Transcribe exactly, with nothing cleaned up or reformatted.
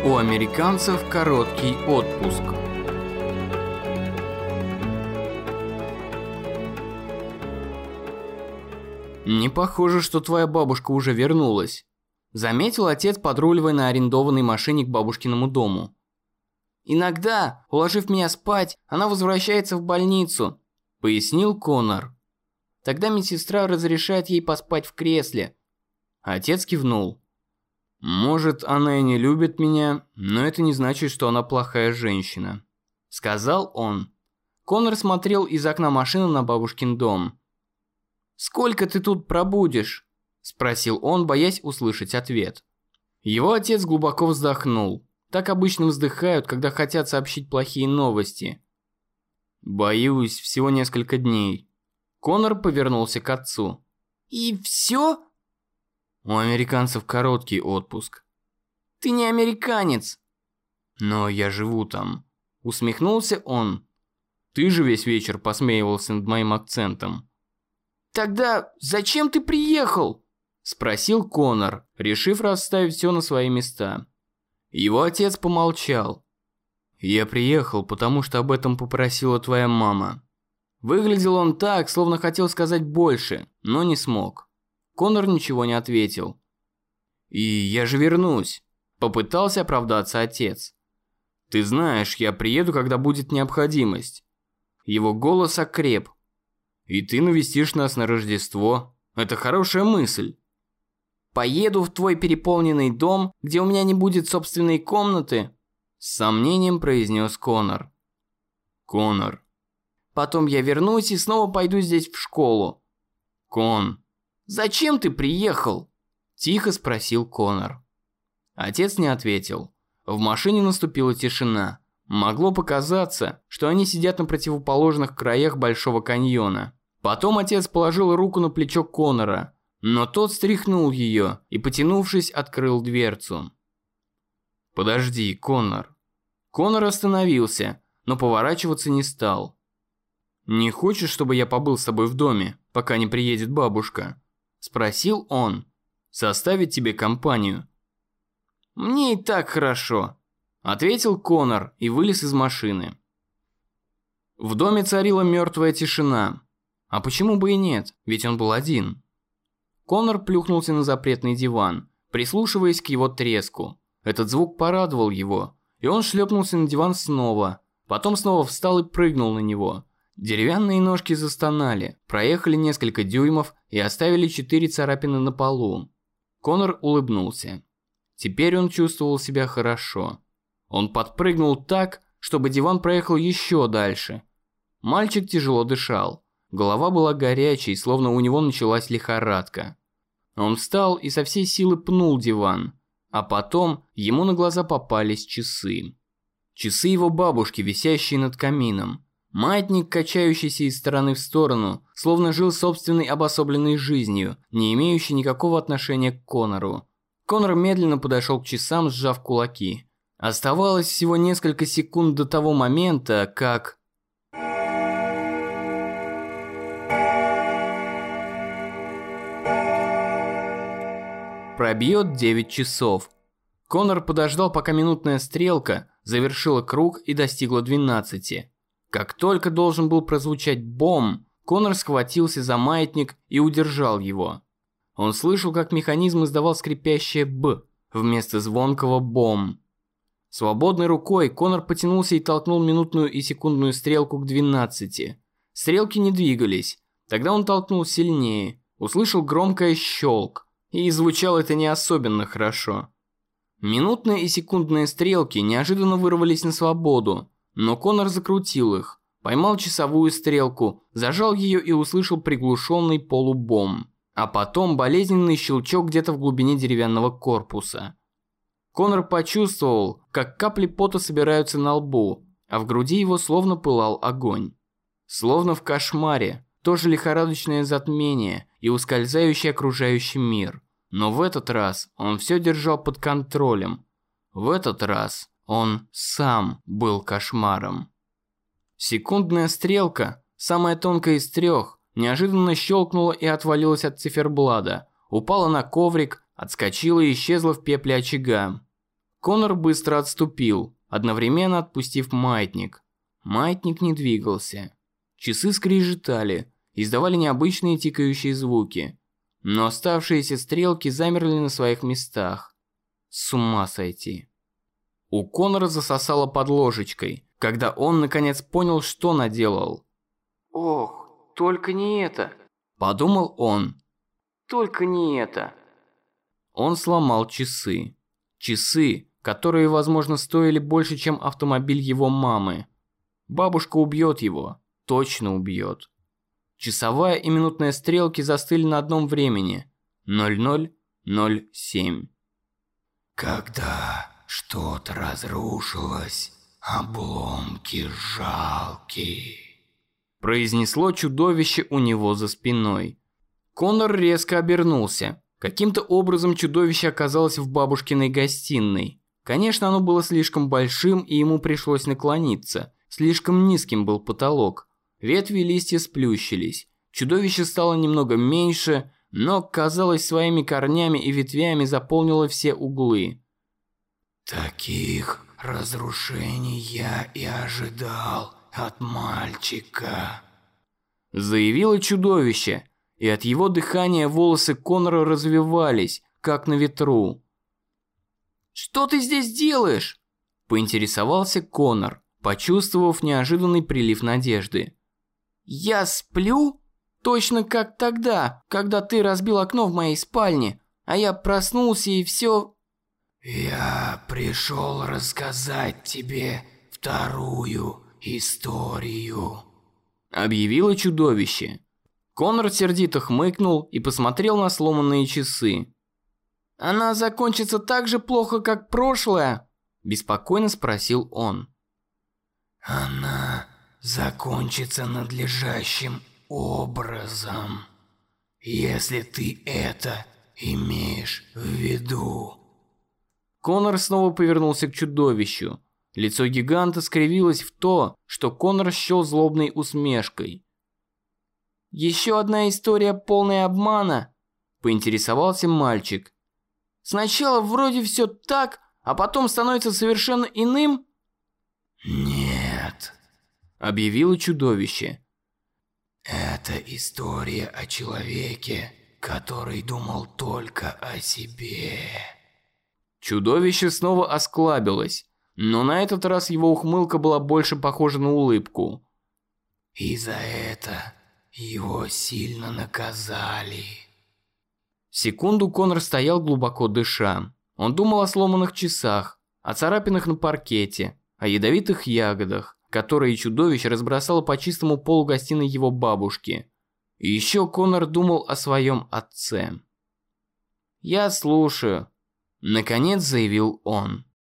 У американцев короткий отпуск. Не похоже, что твоя бабушка уже вернулась, заметил отец, подруливая на арендованной машине к бабушкиному дому. Иногда, уложив меня спать, она возвращается в больницу, пояснил Коннор. Тогда медсестра разрешает ей поспать в кресле. Отец кивнул. Может, она и не любит меня, но это не значит, что она плохая женщина, сказал он. Коннор смотрел из окна машины на бабушкин дом. Сколько ты тут пробудешь? Спросил он, боясь услышать ответ. Его отец глубоко вздохнул. Так обычно вздыхают, когда хотят сообщить плохие новости. Боюсь, всего несколько дней. Коннор повернулся к отцу. И все? У американцев короткий отпуск. Ты не американец. Но я живу там. Усмехнулся он. Ты же весь вечер посмеивался над моим акцентом. Тогда зачем ты приехал? Спросил Коннор, решив расставить все на свои места. Его отец помолчал. Я приехал, потому что об этом попросила твоя мама. Выглядел он так, словно хотел сказать больше, но не смог. Коннор ничего не ответил. И я же вернусь, попытался оправдаться отец. Ты знаешь, я приеду, когда будет необходимость. Его голос окреп. И ты навестишь нас на Рождество. Это хорошая мысль. Поеду в твой переполненный дом, где у меня не будет собственной комнаты, с сомнением произнес Коннор. Коннор. Потом я вернусь и снова пойду здесь в школу. Кон. Зачем ты приехал? Тихо спросил Коннор. Отец не ответил. В машине наступила тишина. Могло показаться, что они сидят на противоположных краях Большого каньона. Потом отец положил руку на плечо Коннора, но тот стряхнул ее и, потянувшись, открыл дверцу. «Подожди, Коннор». Коннор остановился, но поворачиваться не стал. «Не хочешь, чтобы я побыл с тобой в доме, пока не приедет бабушка?» Спросил он. «Составить тебе компанию?» «Мне и так хорошо», ответил Коннор и вылез из машины. В доме царила мертвая тишина. А почему бы и нет, ведь он был один. Коннор плюхнулся на запретный диван, прислушиваясь к его треску. Этот звук порадовал его, и он шлепнулся на диван снова, потом снова встал и прыгнул на него. Деревянные ножки застонали, проехали несколько дюймов и оставили четыре царапины на полу. Коннор улыбнулся. Теперь он чувствовал себя хорошо. Он подпрыгнул так, чтобы диван проехал еще дальше. Мальчик тяжело дышал. Голова была горячей, словно у него началась лихорадка. Он встал и со всей силы пнул диван. А потом ему на глаза попались часы. Часы его бабушки, висящие над камином. Маятник, качающийся из стороны в сторону, словно жил собственной обособленной жизнью, не имеющей никакого отношения к Коннору. Коннор медленно подошел к часам, сжав кулаки. Оставалось всего несколько секунд до того момента, как... Пробьет девять часов. Коннор подождал, пока минутная стрелка завершила круг и достигла двенадцати. Как только должен был прозвучать бом, Коннор схватился за маятник и удержал его. Он слышал, как механизм издавал скрипящее «б» вместо звонкого «бом». Свободной рукой Коннор потянулся и толкнул минутную и секундную стрелку к двенадцати. Стрелки не двигались. Тогда он толкнул сильнее, услышал громкое щелк, и звучало это не особенно хорошо. Минутные и секундные стрелки неожиданно вырвались на свободу, но Коннор закрутил их, поймал часовую стрелку, зажал ее и услышал приглушенный полубом, а потом болезненный щелчок где-то в глубине деревянного корпуса. Коннор почувствовал, как капли пота собираются на лбу, а в груди его словно пылал огонь. Словно в кошмаре, тоже лихорадочное затмение и ускользающий окружающий мир. Но в этот раз он все держал под контролем. В этот раз он сам был кошмаром. Секундная стрелка, самая тонкая из трех, неожиданно щелкнула и отвалилась от циферблата, упала на коврик, отскочила и исчезла в пепле очага. Конор быстро отступил, одновременно отпустив маятник. Маятник не двигался. Часы скрежетали, издавали необычные тикающие звуки. Но оставшиеся стрелки замерли на своих местах. С ума сойти. У Конора засосало под ложечкой, когда он наконец понял, что наделал. «Ох, только не это», – подумал он. «Только не это». Он сломал часы. Часы, которые, возможно, стоили больше, чем автомобиль его мамы. Бабушка убьет его, точно убьет. Часовая и минутная стрелки застыли на одном времени – ноль ноль ноль семь. Когда что-то разрушилось, обломки жалкие, произнесло чудовище у него за спиной. Конор резко обернулся. Каким-то образом чудовище оказалось в бабушкиной гостиной. Конечно, оно было слишком большим, и ему пришлось наклониться. Слишком низким был потолок. Ветви и листья сплющились. Чудовище стало немного меньше, но, казалось, своими корнями и ветвями заполнило все углы. Таких разрушений я и ожидал от мальчика, заявило чудовище, и от его дыхания волосы Конора развивались, как на ветру. «Что ты здесь делаешь?» – поинтересовался Конор, почувствовав неожиданный прилив надежды. «Я сплю? Точно как тогда, когда ты разбил окно в моей спальне, а я проснулся и все...» «Я пришел рассказать тебе вторую историю», – объявило чудовище. Конор сердито хмыкнул и посмотрел на сломанные часы. «Она закончится так же плохо, как прошлая?» – беспокойно спросил он. «Она закончится надлежащим образом, если ты это имеешь в виду». Конор снова повернулся к чудовищу. Лицо гиганта скривилось в то, что Конор счел злобной усмешкой. «Еще одна история полная обмана?» – поинтересовался мальчик. «Сначала вроде все так, а потом становится совершенно иным?» «Нет», – объявило чудовище. «Это история о человеке, который думал только о себе». Чудовище снова осклабилось, но на этот раз его ухмылка была больше похожа на улыбку. «И за это его сильно наказали». Секунду Конор стоял, глубоко дыша. Он думал о сломанных часах, о царапинах на паркете, о ядовитых ягодах, которые чудовище разбросало по чистому полу гостиной его бабушки. И еще Конор думал о своем отце. «Я слушаю», – наконец заявил он.